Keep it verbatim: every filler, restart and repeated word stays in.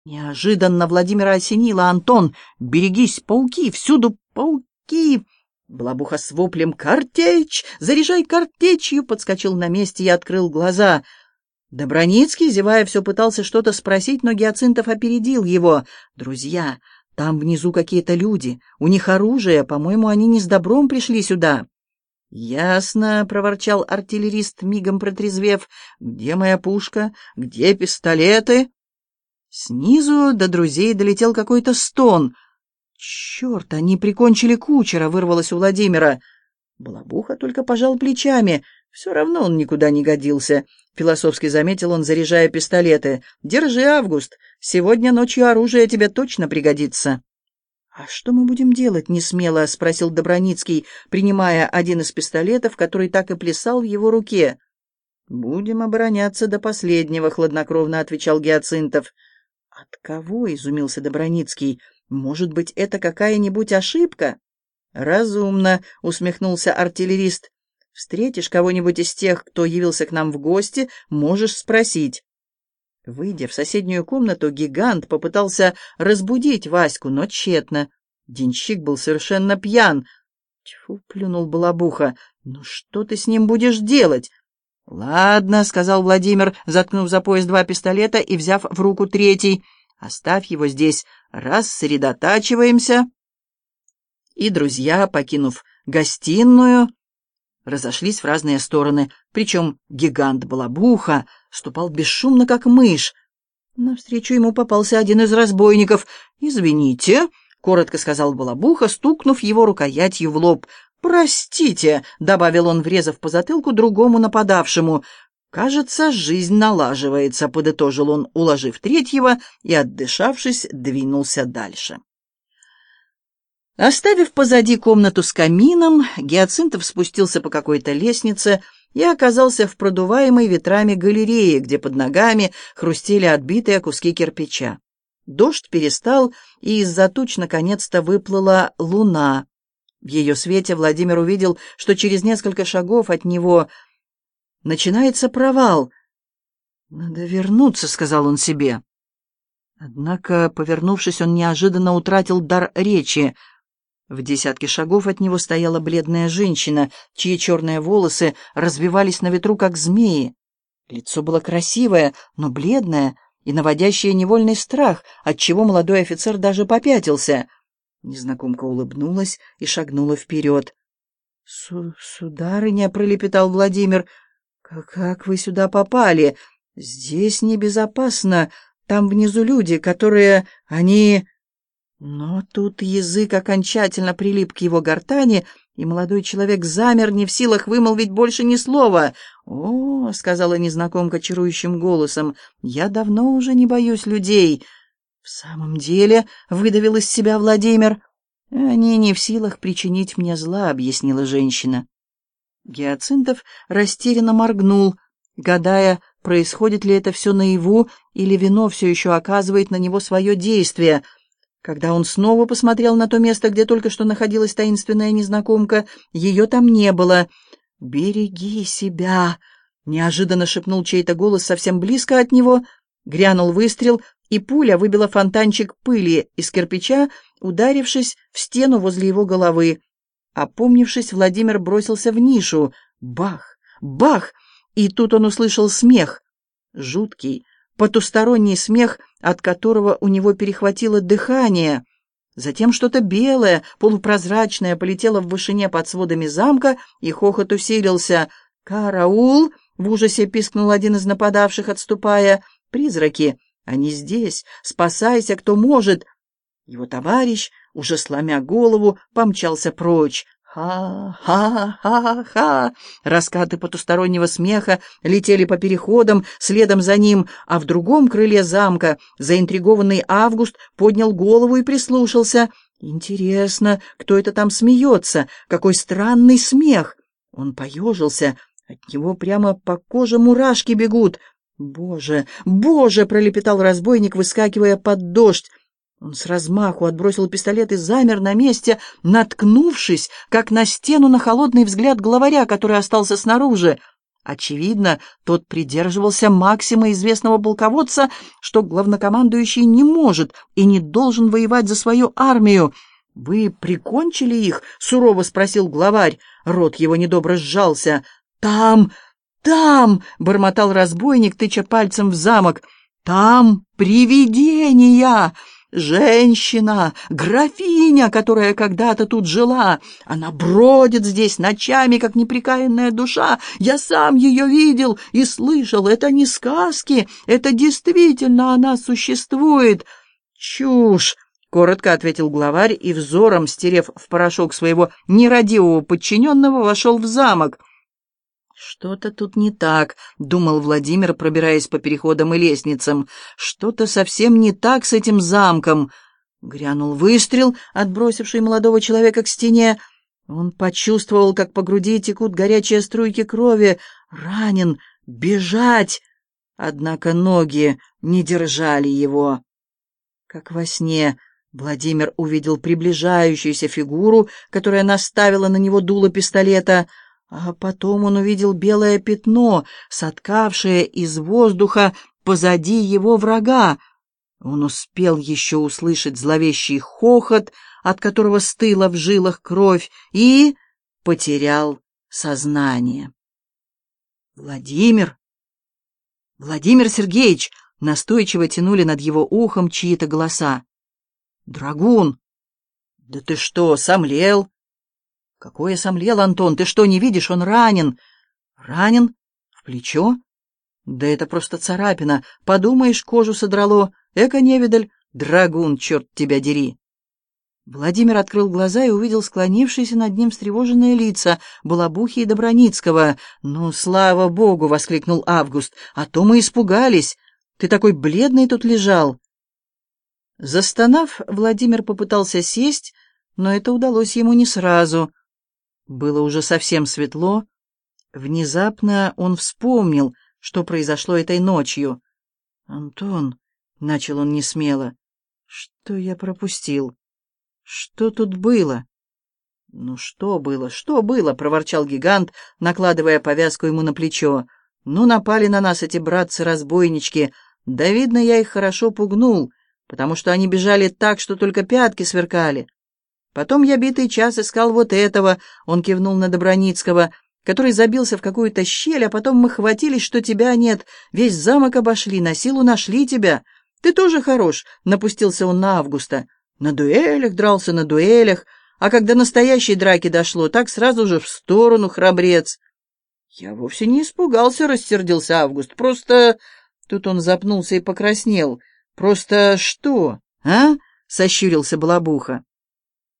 Неожиданно Владимира осенило. «Антон, берегись, пауки, всюду пауки!» Балабуха с воплем «Картечь! Заряжай картечью!» подскочил на месте и открыл глаза. Доброницкий, зевая, все пытался что-то спросить, но Гиацинтов опередил его. «Друзья, там внизу какие-то люди. У них оружие. По-моему, они не с добром пришли сюда». «Ясно», — проворчал артиллерист, мигом протрезвев. «Где моя пушка? Где пистолеты?» Снизу до друзей долетел какой-то стон. «Черт, они прикончили кучера!» — вырвалось у Владимира. Балабуха только пожал плечами. «Все равно он никуда не годился», — философски заметил он, заряжая пистолеты. «Держи, Август, сегодня ночью оружие тебе точно пригодится». «А что мы будем делать?» — несмело спросил Доброницкий, принимая один из пистолетов, который так и плясал в его руке. «Будем обороняться до последнего», — хладнокровно отвечал Гиацинтов. «От кого?» — изумился Доброницкий. «Может быть, это какая-нибудь ошибка?» «Разумно», — усмехнулся артиллерист. «Встретишь кого-нибудь из тех, кто явился к нам в гости, можешь спросить». Выйдя в соседнюю комнату, гигант попытался разбудить Ваську, но тщетно. Денщик был совершенно пьян. «Тьфу!» — плюнул Балабуха. «Ну что ты с ним будешь делать?» «Ладно», — сказал Владимир, заткнув за пояс два пистолета и взяв в руку третий. «Оставь его здесь, рассредотачиваемся». И друзья, покинув гостиную, разошлись в разные стороны, причем гигант Балабуха ступал бесшумно, как мышь. Навстречу ему попался один из разбойников. «Извините», — коротко сказал Балабуха, стукнув его рукоятью в лоб. «Простите», — добавил он, врезав по затылку другому нападавшему. «Кажется, жизнь налаживается», — подытожил он, уложив третьего, и, отдышавшись, двинулся дальше. Оставив позади комнату с камином, Гиацинтов спустился по какой-то лестнице и оказался в продуваемой ветрами галерее, где под ногами хрустели отбитые куски кирпича. Дождь перестал, и из-за туч наконец-то выплыла луна. В ее свете Владимир увидел, что через несколько шагов от него начинается провал. «Надо вернуться», — сказал он себе. Однако, повернувшись, он неожиданно утратил дар речи. В десятке шагов от него стояла бледная женщина, чьи черные волосы развивались на ветру, как змеи. Лицо было красивое, но бледное и наводящее невольный страх, отчего молодой офицер даже попятился. Незнакомка улыбнулась и шагнула вперед. Су «Сударыня», — пролепетал Владимир, — «как вы сюда попали? Здесь небезопасно. Там внизу люди, которые... они...» Но тут язык окончательно прилип к его гортани, и молодой человек замер, не в силах вымолвить больше ни слова. «О, — сказала незнакомка чарующим голосом, — я давно уже не боюсь людей». «В самом деле, — выдавил из себя Владимир, — они не в силах причинить мне зла», — объяснила женщина. Гиацинтов растерянно моргнул, гадая, происходит ли это все наяву, или вино все еще оказывает на него свое действие. Когда он снова посмотрел на то место, где только что находилась таинственная незнакомка, ее там не было. «Береги себя!» — неожиданно шепнул чей-то голос совсем близко от него. Грянул выстрел, и пуля выбила фонтанчик пыли из кирпича, ударившись в стену возле его головы. Опомнившись, Владимир бросился в нишу. Бах! Бах! И тут он услышал смех. Жуткий, потусторонний смех, от которого у него перехватило дыхание. Затем что-то белое, полупрозрачное полетело в вышине под сводами замка, и хохот усилился. «Караул!» — в ужасе пискнул один из нападавших, отступая. «Призраки! Они здесь! Спасайся, кто может!» Его товарищ, уже сломя голову, помчался прочь. «Ха-ха-ха-ха!» Раскаты потустороннего смеха летели по переходам следом за ним, а в другом крыле замка заинтригованный Август поднял голову и прислушался. «Интересно, кто это там смеется? Какой странный смех!» Он поежился, от него прямо по коже мурашки бегут. «Боже, боже!» — пролепетал разбойник, выскакивая под дождь. Он с размаху отбросил пистолет и замер на месте, наткнувшись, как на стену, на холодный взгляд главаря, который остался снаружи. Очевидно, тот придерживался максимы известного полководца, что главнокомандующий не может и не должен воевать за свою армию. «Вы прикончили их?» — сурово спросил главарь. Рот его недобро сжался. «Там, там!» — бормотал разбойник, тыча пальцем в замок. «Там привидения! Женщина, графиня, которая когда-то тут жила. Она бродит здесь ночами, как непрекаянная душа. Я сам ее видел и слышал. Это не сказки, это действительно она существует». «Чушь!» — коротко ответил главарь и, взором стерев в порошок своего нерадивого подчиненного, вошел в замок. «Что-то тут не так», — думал Владимир, пробираясь по переходам и лестницам. «Что-то совсем не так с этим замком». Грянул выстрел, отбросивший молодого человека к стене. Он почувствовал, как по груди текут горячие струйки крови. Ранен, бежать! Однако ноги не держали его. Как во сне Владимир увидел приближающуюся фигуру, которая наставила на него дуло пистолета. А потом он увидел белое пятно, соткавшее из воздуха позади его врага. Он успел еще услышать зловещий хохот, от которого стыла в жилах кровь, и потерял сознание. «Владимир! Владимир Сергеевич!» — настойчиво тянули над его ухом чьи-то голоса. «Драгун! Да ты что, сомлел?» «Какое сомлел, Антон? Ты что, не видишь? Он ранен!» «Ранен? В плечо? Да это просто царапина. Подумаешь, кожу содрало. Эко-невидаль! Драгун, черт тебя дери!» Владимир открыл глаза и увидел склонившиеся над ним встревоженные лица Балабухи и Доброницкого. «Ну, слава богу!» — воскликнул Август. «А то мы испугались! Ты такой бледный тут лежал!» Застонав, Владимир попытался сесть, но это удалось ему не сразу. Было уже совсем светло. Внезапно он вспомнил, что произошло этой ночью. «Антон», — начал он несмело, — «что я пропустил? Что тут было?» «Ну что было, что было?» — проворчал гигант, накладывая повязку ему на плечо. «Ну, напали на нас эти братцы-разбойнички. Да, видно, я их хорошо пугнул, потому что они бежали так, что только пятки сверкали. Потом я битый час искал вот этого», — он кивнул на Доброницкого, который забился в какую-то щель, а потом мы хватились, что тебя нет. Весь замок обошли, на силу нашли тебя. Ты тоже хорош, — напустился он на Августа. На дуэлях дрался, на дуэлях, а когда настоящей драки дошло, так сразу же в сторону, храбрец. Я вовсе не испугался, — рассердился Август. Просто... Тут он запнулся и покраснел. Просто что, а? — сощурился Балабуха.